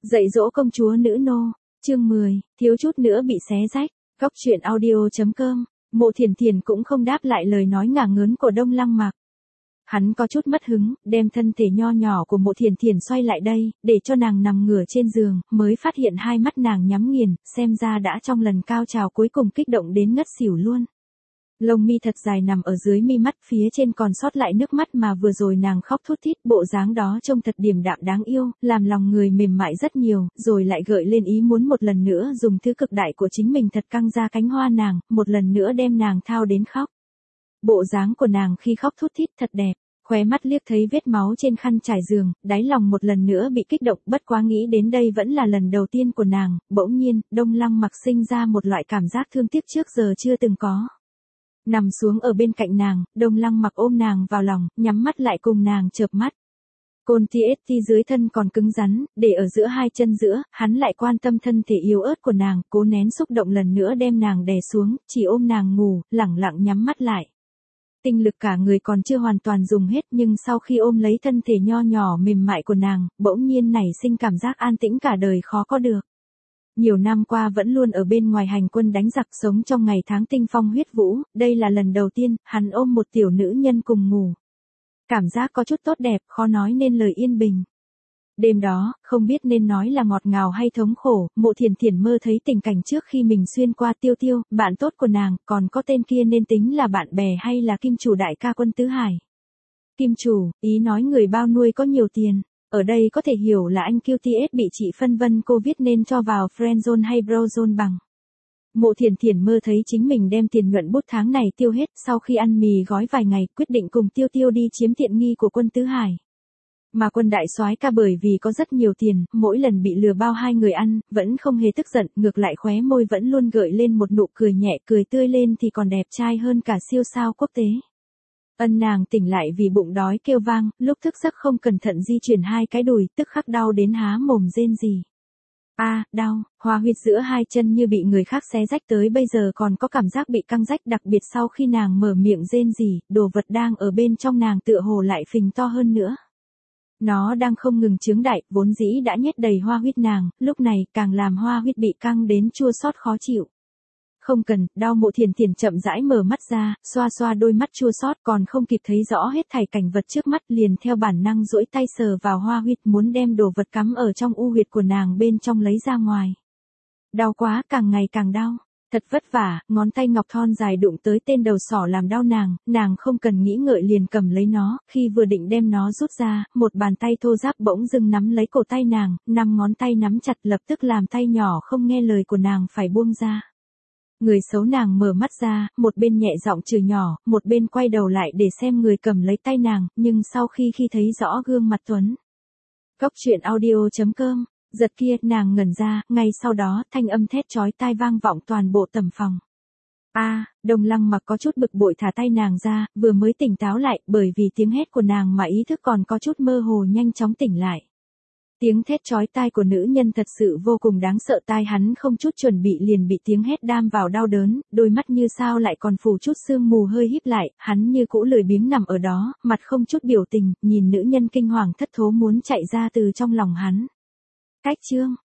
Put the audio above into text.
Dạy dỗ công chúa nữ nô, chương 10, thiếu chút nữa bị xé rách, góc truyện audio.com, Mộ Thiển Thiển cũng không đáp lại lời nói ngả ngớn của Đông Lăng Mặc. Hắn có chút mất hứng, đem thân thể nho nhỏ của Mộ Thiển Thiển xoay lại đây, để cho nàng nằm ngửa trên giường, mới phát hiện hai mắt nàng nhắm nghiền, xem ra đã trong lần cao trào cuối cùng kích động đến ngất xỉu luôn. Lông mi thật dài nằm ở dưới mi mắt, phía trên còn sót lại nước mắt mà vừa rồi nàng khóc thút thít, bộ dáng đó trông thật điềm đạm đáng yêu, làm lòng người mềm mại rất nhiều, rồi lại gợi lên ý muốn một lần nữa dùng thứ cực đại của chính mình thật căng ra cánh hoa nàng, một lần nữa đem nàng thao đến khóc. Bộ dáng của nàng khi khóc thút thít thật đẹp, khóe mắt liếc thấy vết máu trên khăn trải giường, đáy lòng một lần nữa bị kích động, bất quá nghĩ đến đây vẫn là lần đầu tiên của nàng, bỗng nhiên, Đông Lăng Mặc sinh ra một loại cảm giác thương tiếc trước giờ chưa từng có. Nằm xuống ở bên cạnh nàng, Đông Lăng Mặc ôm nàng vào lòng, nhắm mắt lại cùng nàng chợp mắt. Côn TST dưới thân còn cứng rắn, để ở giữa hai chân giữa, hắn lại quan tâm thân thể yếu ớt của nàng, cố nén xúc động lần nữa đem nàng đè xuống, chỉ ôm nàng ngủ, lẳng lặng nhắm mắt lại. Tinh lực cả người còn chưa hoàn toàn dùng hết, nhưng sau khi ôm lấy thân thể nho nhỏ mềm mại của nàng, bỗng nhiên nảy sinh cảm giác an tĩnh cả đời khó có được. Nhiều năm qua vẫn luôn ở bên ngoài hành quân đánh giặc, sống trong ngày tháng tinh phong huyết vũ, đây là lần đầu tiên, hắn ôm một tiểu nữ nhân cùng ngủ. Cảm giác có chút tốt đẹp, khó nói nên lời yên bình. Đêm đó, không biết nên nói là ngọt ngào hay thống khổ, Mộ Thiển Thiển mơ thấy tình cảnh trước khi mình xuyên qua Tiêu Tiêu, bạn tốt của nàng, còn có tên kia nên tính là bạn bè hay là kim chủ đại ca Quân Tứ Hải. Kim chủ, ý nói người bao nuôi có nhiều tiền. Ở đây có thể hiểu là anh QTS bị chị phân vân cô viết nên cho vào friendzone hay brozone bằng. Mộ Thiển Thiển mơ thấy chính mình đem tiền nhuận bút tháng này tiêu hết, sau khi ăn mì gói vài ngày, quyết định cùng Tiêu Tiêu đi chiếm tiện nghi của Quân Tứ Hải. Mà Quân đại soái ca bởi vì có rất nhiều tiền, mỗi lần bị lừa bao hai người ăn, vẫn không hề tức giận, ngược lại khóe môi vẫn luôn gợi lên một nụ cười nhẹ, cười tươi lên thì còn đẹp trai hơn cả siêu sao quốc tế. Nàng tỉnh lại vì bụng đói kêu vang, lúc thức giấc không cẩn thận di chuyển hai cái đùi, tức khắc đau đến há mồm rên rỉ. Đau, hoa huyệt giữa hai chân như bị người khác xé rách, tới bây giờ còn có cảm giác bị căng rách, đặc biệt sau khi nàng mở miệng rên rỉ, đồ vật đang ở bên trong nàng tựa hồ lại phình to hơn nữa. Nó đang không ngừng chướng đại, vốn dĩ đã nhét đầy hoa huyết nàng, lúc này càng làm hoa huyết bị căng đến chua xót khó chịu. Không cần, đau. Mộ Thiển Thiển chậm rãi mở mắt ra, xoa xoa đôi mắt chua xót, còn không kịp thấy rõ hết thảy cảnh vật trước mắt, liền theo bản năng duỗi tay sờ vào hoa huyệt, muốn đem đồ vật cắm ở trong u huyệt của nàng bên trong lấy ra ngoài. Đau quá, càng ngày càng đau. Thật vất vả, ngón tay ngọc thon dài đụng tới tên đầu sỏ làm đau nàng không cần nghĩ ngợi liền cầm lấy nó, khi vừa định đem nó rút ra, một bàn tay thô ráp bỗng dưng nắm lấy cổ tay nàng, 5 ngón tay nắm chặt lập tức làm tay nhỏ không nghe lời của nàng phải buông ra. Người xấu nàng mở mắt ra, một bên nhẹ giọng chửi nhỏ, một bên quay đầu lại để xem người cầm lấy tay nàng, nhưng sau khi thấy rõ gương mặt Tuấn. Góc truyện audio.com, giật kia, nàng ngẩn ra, ngay sau đó, thanh âm thét chói tai vang vọng toàn bộ tầm phòng. Đông Lăng Mặc có chút bực bội thả tay nàng ra, vừa mới tỉnh táo lại, bởi vì tiếng hét của nàng mà ý thức còn có chút mơ hồ nhanh chóng tỉnh lại. Tiếng thét chói tai của nữ nhân thật sự vô cùng đáng sợ, tai hắn không chút chuẩn bị liền bị tiếng hét đam vào đau đớn, đôi mắt như sao lại còn phủ chút sương mù hơi híp lại, hắn như cũ lười biếng nằm ở đó, mặt không chút biểu tình, nhìn nữ nhân kinh hoàng thất thố muốn chạy ra từ trong lòng hắn. Cách chương